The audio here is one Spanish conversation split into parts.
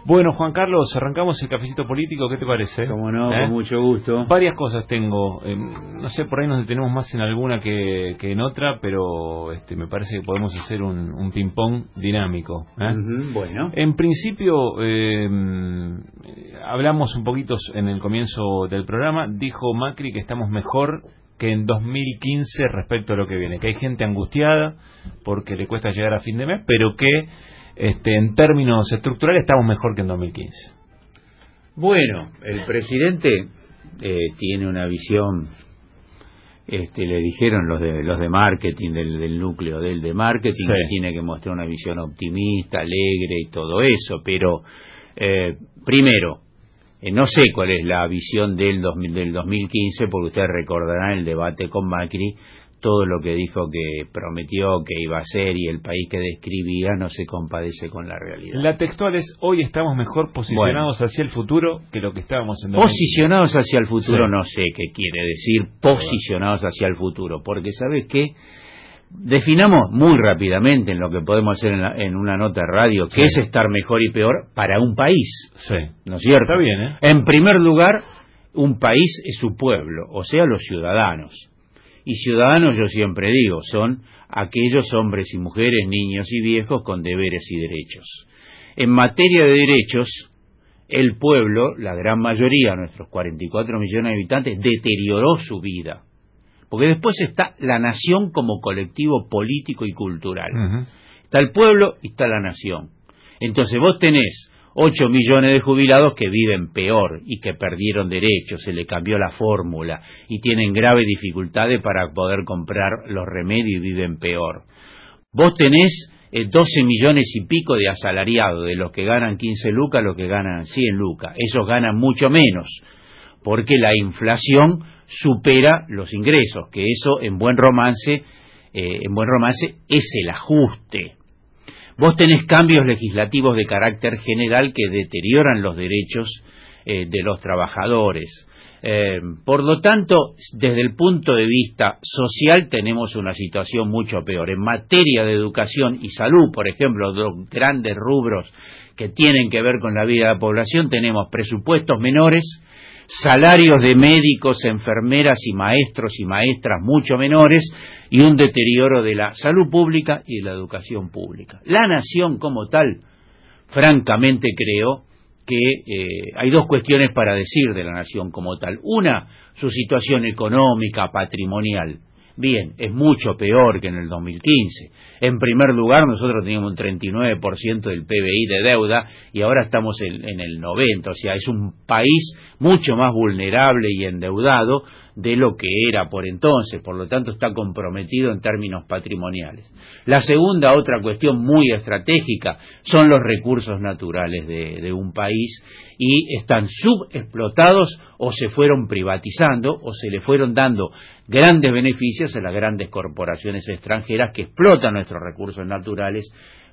Bueno, Juan Carlos, arrancamos el cafecito político, ¿qué te parece? Como no, con mucho gusto. Varias cosas tengo, no sé, por ahí nos detenemos más en alguna que en otra, pero me parece que podemos hacer un ping-pong dinámico. Bueno. En principio, hablamos un poquito en el comienzo del programa, dijo Macri que estamos mejor que en 2015 respecto a lo que viene, que hay gente angustiada porque le cuesta llegar a fin de mes, pero que en términos estructurales estamos mejor que en 2015. Bueno, el presidente tiene una visión, le dijeron los de marketing, del núcleo de marketing, sí, que tiene que mostrar una visión optimista, alegre y todo eso, pero primero, no sé cuál es la visión del 2015, porque ustedes recordarán el debate con Macri, todo lo que dijo que prometió que iba a hacer y el país que describía no se compadece con la realidad. La textual es: hoy estamos mejor posicionados hacia el futuro que lo que estábamos en 2015. Posicionados hacia el futuro, sí, no sé qué quiere decir posicionados hacia el futuro, porque ¿sabes qué? Definamos muy rápidamente en lo que podemos hacer en una nota de radio, qué es estar mejor y peor para un país. Sí. ¿No es cierto? Está bien, ¿eh? En primer lugar, un país es su pueblo, o sea, los ciudadanos. Y ciudadanos, yo siempre digo, son aquellos hombres y mujeres, niños y viejos con deberes y derechos. En materia de derechos, el pueblo, la gran mayoría, nuestros 44 millones de habitantes, deterioró su vida. Porque después está la nación como colectivo político y cultural. Está el pueblo y está la nación. Entonces vos tenés 8 millones de jubilados que viven peor y que perdieron derechos, se le cambió la fórmula y tienen graves dificultades para poder comprar los remedios y viven peor. Vos tenés 12 millones y pico de asalariados, de los que ganan 15 lucas, los que ganan 100 lucas. Esos ganan mucho menos, porque la inflación supera los ingresos, que eso en buen romance es el ajuste. Vos tenés cambios legislativos de carácter general que deterioran los derechos de los trabajadores. Por lo tanto, desde el punto de vista social tenemos una situación mucho peor. En materia de educación y salud, por ejemplo, dos grandes rubros que tienen que ver con la vida de la población, tenemos presupuestos menores, salarios de médicos, enfermeras y maestros y maestras mucho menores, y un deterioro de la salud pública y de la educación pública. La nación como tal, francamente creo que hay dos cuestiones para decir de la nación como tal. Una, su situación económica, patrimonial. Bien, es mucho peor que en el 2015. En primer lugar, nosotros teníamos un 39% del PBI de deuda y ahora estamos en el 90%. O sea, es un país mucho más vulnerable y endeudado de lo que era por entonces. Por lo tanto, está comprometido en términos patrimoniales. La segunda, otra cuestión muy estratégica, son los recursos naturales de un país, y están subexplotados o se fueron privatizando o se le fueron dando grandes beneficios a las grandes corporaciones extranjeras que explotan nuestros recursos naturales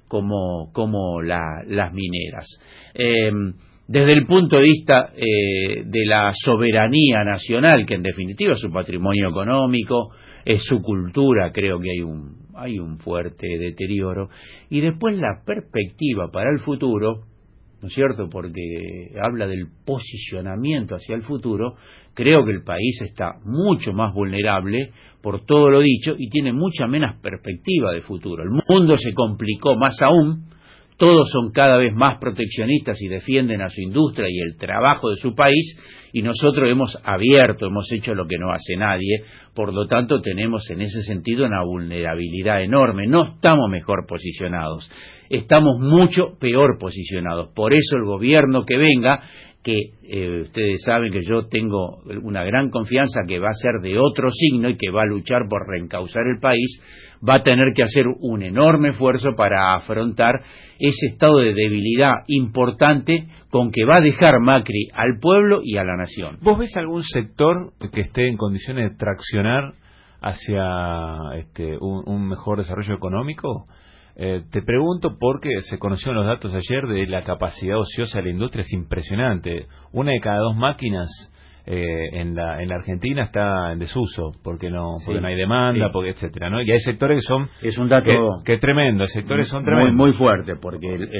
como las mineras. Desde el punto de vista de la soberanía nacional, que en definitiva es su patrimonio económico, es su cultura, creo que hay un fuerte deterioro. Y después la perspectiva para el futuro, ¿no es cierto?, porque habla del posicionamiento hacia el futuro. Creo que el país está mucho más vulnerable por todo lo dicho y tiene mucha menos perspectiva de futuro. El mundo se complicó más aún, todos son cada vez más proteccionistas y defienden a su industria y el trabajo de su país, y nosotros hemos hecho lo que no hace nadie. Por lo tanto, tenemos en ese sentido una vulnerabilidad enorme. No estamos mejor posicionados, estamos mucho peor posicionados. Por eso el gobierno que venga, que ustedes saben que yo tengo una gran confianza que va a ser de otro signo y que va a luchar por reencauzar el país, va a tener que hacer un enorme esfuerzo para afrontar ese estado de debilidad importante con que va a dejar Macri al pueblo y a la nación. ¿Vos ves algún sector que esté en condiciones de traccionar hacia un mejor desarrollo económico? Te pregunto porque se conocieron los datos ayer de la capacidad ociosa de la industria, es impresionante. 1 de cada 2 máquinas en la Argentina está en desuso porque no hay demanda, porque etcétera, ¿no? Y hay sectores que son es un dato que tremendo, sectores son tremendos, muy fuerte, porque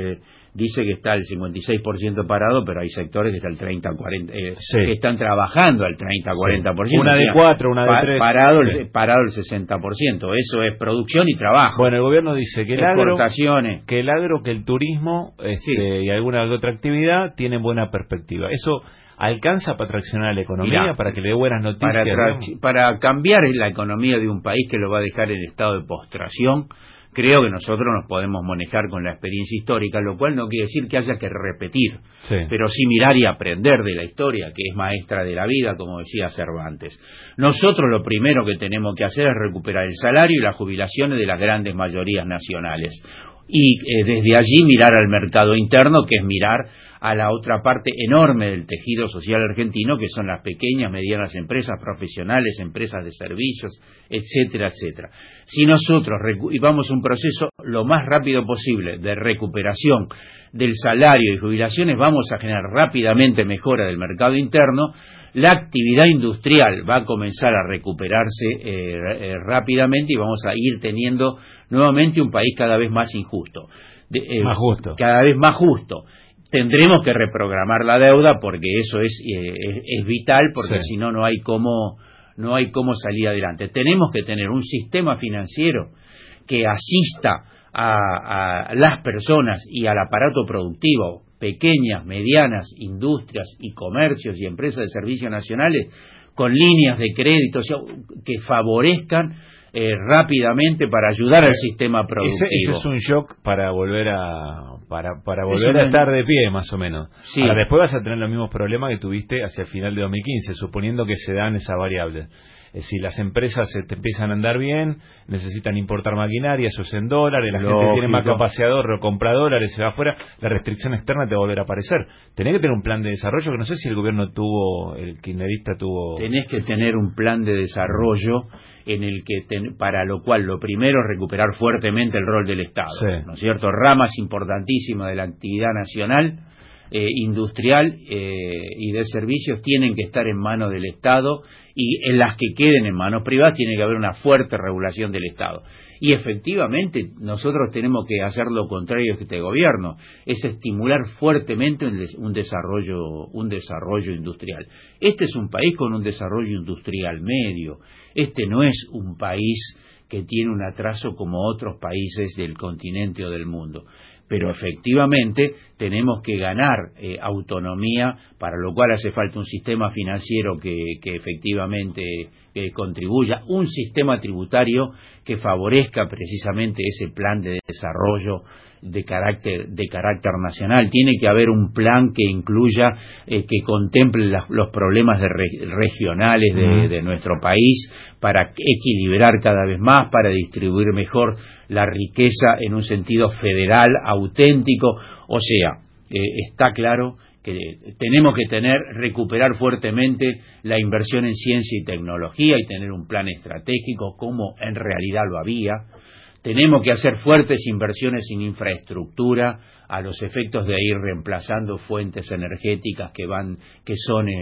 dice que está el 56% parado, pero hay sectores que está el 30-40%, Sí. que están trabajando al 30-40%. Una de 4, una de 3. Parado el 60%. Eso es producción y trabajo. Bueno, el gobierno dice que exportaciones, que el turismo y alguna otra actividad tienen buena perspectiva. Eso alcanza para traccionar la economía, mirá, para que le dé buenas noticias. Para cambiar la economía de un país que lo va a dejar en estado de postración. Creo que nosotros nos podemos manejar con la experiencia histórica, lo cual no quiere decir que haya que repetir, pero sí mirar y aprender de la historia, que es maestra de la vida, como decía Cervantes. Nosotros lo primero que tenemos que hacer es recuperar el salario y las jubilaciones de las grandes mayorías nacionales. Y desde allí mirar al mercado interno, que es mirar a la otra parte enorme del tejido social argentino, que son las pequeñas, medianas empresas profesionales, empresas de servicios, etcétera, etcétera. Si nosotros vamos a un proceso lo más rápido posible de recuperación del salario y jubilaciones, vamos a generar rápidamente mejora del mercado interno. La actividad industrial va a comenzar a recuperarse rápidamente y vamos a ir teniendo nuevamente un país cada vez más injusto. Más justo. Cada vez más justo. Tendremos que reprogramar la deuda porque eso es vital, porque si no, no hay cómo salir adelante. Tenemos que tener un sistema financiero que asista a las personas y al aparato productivo, pequeñas, medianas, industrias y comercios y empresas de servicios nacionales, con líneas de crédito que favorezcan rápidamente para ayudar al sistema productivo. Ese es un shock para volver a estar de pie, más o menos. Sí. Ahora, después vas a tener los mismos problemas que tuviste hacia el final de 2015, suponiendo que se dan esas variables. Si las empresas te empiezan a andar bien, necesitan importar maquinaria, eso es en dólares, la gente tiene más capacidad de ahorro, compra dólares, se va afuera, la restricción externa te va a volver a aparecer. Tenés que tener un plan de desarrollo, que no sé si el gobierno el kirchnerista tuvo... Tenés que tener un plan de desarrollo en el que para lo cual lo primero es recuperar fuertemente el rol del Estado, ¿no es cierto? Ramas importantísimas de la actividad nacional, industrial y de servicios tienen que estar en manos del Estado, y en las que queden en manos privadas tiene que haber una fuerte regulación del Estado. Y efectivamente nosotros tenemos que hacer lo contrario que este gobierno, es estimular fuertemente un desarrollo industrial. Este es un país con un desarrollo industrial medio. Este no es un país que tiene un atraso como otros países del continente o del mundo. Pero efectivamente tenemos que ganar autonomía, para lo cual hace falta un sistema financiero que efectivamente contribuya, un sistema tributario que favorezca precisamente ese plan de desarrollo de carácter nacional. Tiene que haber un plan que incluya, que contemple los problemas regionales de nuestro país, para equilibrar cada vez más, para distribuir mejor la riqueza en un sentido federal auténtico. O sea, está claro que tenemos que recuperar fuertemente la inversión en ciencia y tecnología y tener un plan estratégico como en realidad lo había. Tenemos que hacer fuertes inversiones en infraestructura a los efectos de ir reemplazando fuentes energéticas que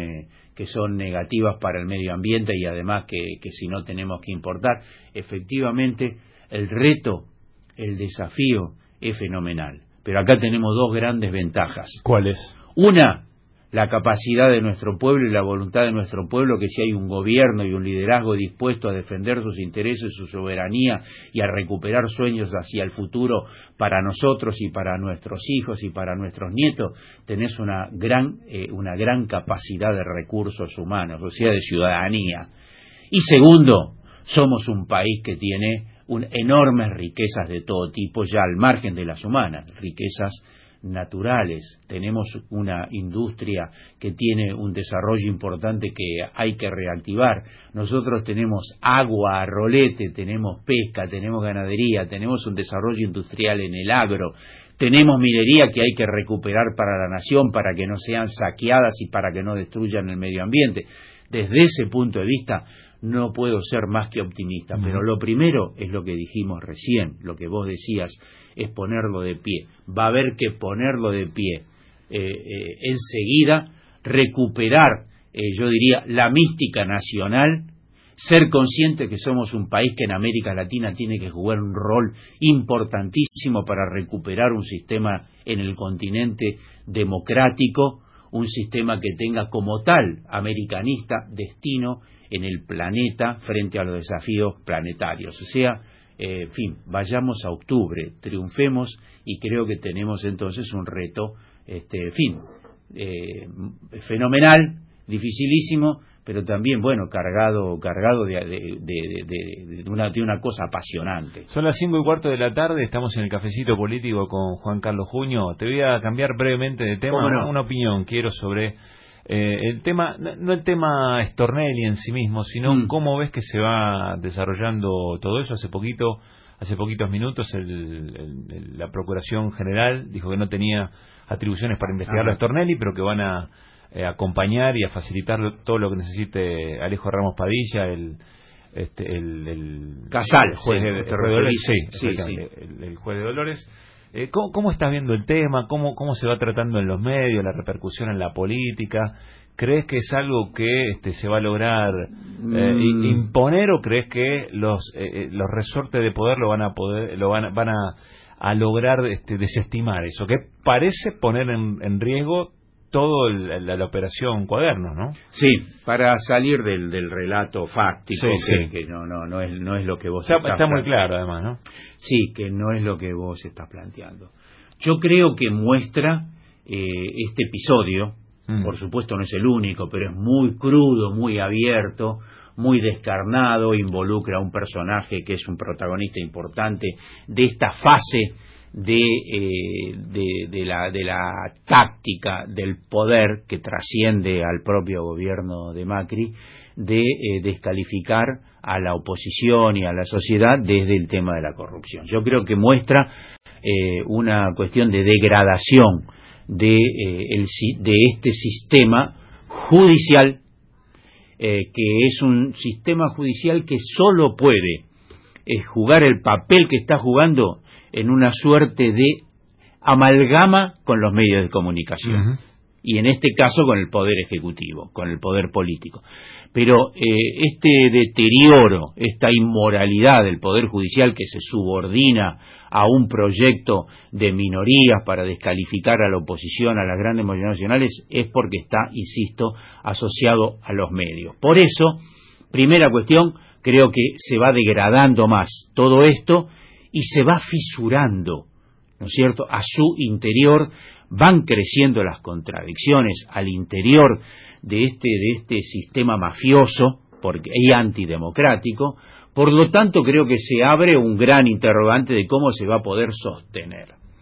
son negativas para el medio ambiente, y además que si no tenemos que importar. Efectivamente, el reto, el desafío es fenomenal. Pero acá tenemos dos grandes ventajas. ¿Cuáles? Una, la capacidad de nuestro pueblo y la voluntad de nuestro pueblo, que si hay un gobierno y un liderazgo dispuesto a defender sus intereses, su soberanía y a recuperar sueños hacia el futuro para nosotros y para nuestros hijos y para nuestros nietos, tenés una gran capacidad de recursos humanos, o sea, de ciudadanía. Y segundo, somos un país que tiene enormes riquezas de todo tipo, ya al margen de las humanas, riquezas naturales. Tenemos una industria que tiene un desarrollo importante que hay que reactivar. Nosotros tenemos agua a rolete, tenemos pesca, tenemos ganadería, tenemos un desarrollo industrial en el agro, tenemos minería que hay que recuperar para la nación, para que no sean saqueadas y para que no destruyan el medio ambiente. Desde ese punto de vista no puedo ser más que optimista, pero lo primero es lo que dijimos recién, lo que vos decías, es ponerlo de pie. Va a haber que ponerlo de pie enseguida, recuperar, yo diría, la mística nacional, ser conscientes que somos un país que en América Latina tiene que jugar un rol importantísimo para recuperar un sistema en el continente democrático, un sistema que tenga como tal americanista destino en el planeta frente a los desafíos planetarios. O sea, en fin, vayamos a octubre, triunfemos, y creo que tenemos entonces un reto, fenomenal, dificilísimo, pero también, bueno, cargado de una cosa apasionante. Son las 5:15 de la tarde, estamos en el cafecito político con Juan Carlos Juño. Te voy a cambiar brevemente de tema. ¿Cómo no? Una opinión quiero sobre el tema, no el tema Stornelli en sí mismo, sino cómo ves que se va desarrollando todo eso. Hace poquitos minutos la Procuración General dijo que no tenía atribuciones para investigar a Stornelli, pero que van a acompañar y a facilitar todo lo que necesite Alejo Ramos Padilla, el Casal, juez de Dolores. Sí. El juez de Dolores. ¿Cómo estás viendo el tema? ¿Cómo se va tratando en los medios, la repercusión en la política? ¿Crees que es algo que se va a lograr imponer, o crees que los resortes de poder van a lograr desestimar eso? Que parece poner en riesgo todo la operación Cuadernos, ¿no? Sí, para salir del relato fáctico, sí. que no es lo que vos está muy claro, además, ¿no? Sí, que no es lo que vos estás planteando. Yo creo que muestra este episodio, por supuesto no es el único, pero es muy crudo, muy abierto, muy descarnado, involucra a un personaje que es un protagonista importante de esta fase de la táctica del poder que trasciende al propio gobierno de Macri, de descalificar a la oposición y a la sociedad desde el tema de la corrupción. Yo creo que muestra una cuestión de degradación de este sistema judicial, que es un sistema judicial que solo puede jugar el papel que está jugando en una suerte de amalgama con los medios de comunicación, y en este caso con el poder ejecutivo, con el poder político. Pero este deterioro, esta inmoralidad del poder judicial, que se subordina a un proyecto de minorías para descalificar a la oposición, a las grandes mayorías nacionales, es porque está, insisto, asociado a los medios. Por eso, primera cuestión, creo que se va degradando más todo esto y se va fisurando, ¿no es cierto?, a su interior. Van creciendo las contradicciones al interior de este sistema mafioso y antidemocrático. Por lo tanto, creo que se abre un gran interrogante de cómo se va a poder sostener.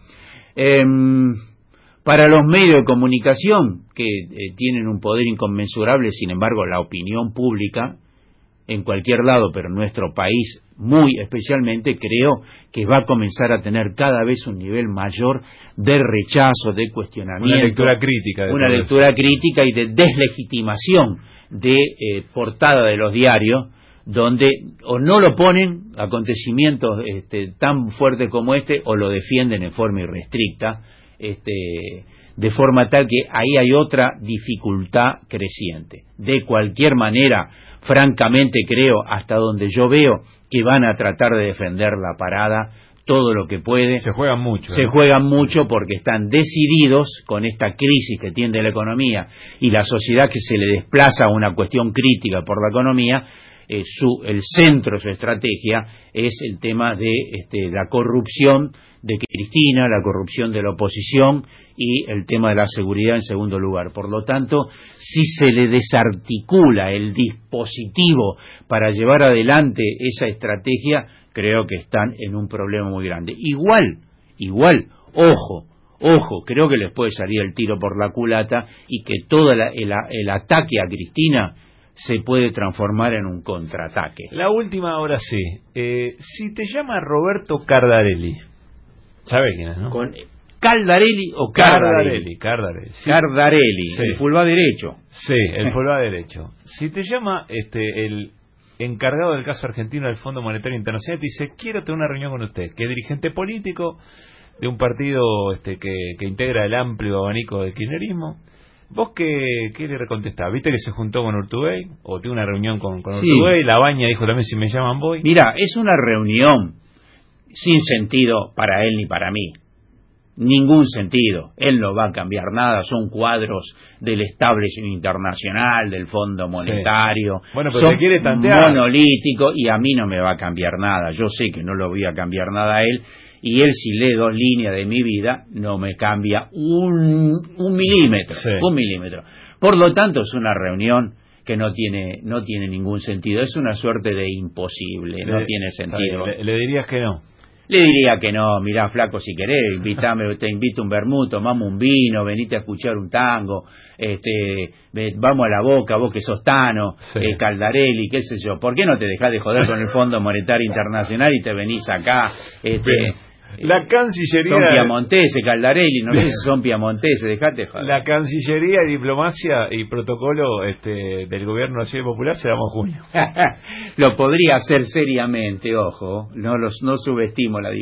Para los medios de comunicación, que tienen un poder inconmensurable, sin embargo, la opinión pública, en cualquier lado, pero en nuestro país muy especialmente, creo que va a comenzar a tener cada vez un nivel mayor de rechazo, de cuestionamiento. Una lectura crítica. Y de deslegitimación de portada de los diarios, donde o no lo ponen acontecimientos tan fuertes como o lo defienden en forma irrestricta, de forma tal que ahí hay otra dificultad creciente. De cualquier manera, francamente creo, hasta donde yo veo, que van a tratar de defender la parada todo lo que puede. Se juegan mucho. Se juegan mucho porque están decididos con esta crisis que tiene la economía y la sociedad, que se le desplaza a una cuestión crítica por la economía. El centro de su estrategia es el tema de la corrupción de Cristina, la corrupción de la oposición y el tema de la seguridad en segundo lugar. Por lo tanto, si se le desarticula el dispositivo para llevar adelante esa estrategia, creo que están en un problema muy grande. Igual, ojo, creo que les puede salir el tiro por la culata y que todo el ataque a Cristina se puede transformar en un contraataque. La última, ahora sí. Si te llama Roberto Cardarelli, ¿sabes quién es, no? ¿Caldarelli o Cardarelli? Cardarelli. Sí. Cardarelli, Sí. el fulba derecho. Sí, el fulba derecho. Si te llama el encargado del caso argentino del Fondo Monetario Internacional, te dice: quiero tener una reunión con usted, que es dirigente político de un partido que integra el amplio abanico del kirchnerismo, ¿Vos qué le contestás? ¿Viste que se juntó con Urtubey? ¿O tuvo una reunión con Sí. Urtubey? La Baña dijo también, si me llaman voy. Mira, es una reunión sin sentido para él ni para mí. Ningún sentido. Él no va a cambiar nada. Son cuadros del establishment internacional, del Fondo Monetario. Sí. Bueno, pero son te quiere tantear. monolíticos y a mí no me va a cambiar nada. Yo sé que no lo voy a cambiar nada a él. Y él, si lee 2 líneas de mi vida, no me cambia un milímetro. Sí. Un milímetro. Por lo tanto, es una reunión que no tiene ningún sentido. Es una suerte de imposible. No tiene sentido. Le dirías que no. Le diría que no, mirá, flaco, si querés, invitame, te invito un vermut, tomamos un vino, venite a escuchar un tango, vamos a la Boca, vos que sos Tano, sí. Caldarelli, qué sé yo. ¿Por qué no te dejás de joder con el Fondo Monetario Internacional y te venís acá? La Cancillería... Son piamonteses, Caldarelli, no sé si son piamonteses, dejate joder. La Cancillería y Diplomacia y Protocolo del Gobierno Nacional Popular se damos junio. Lo podría hacer seriamente, ojo, no subestimo la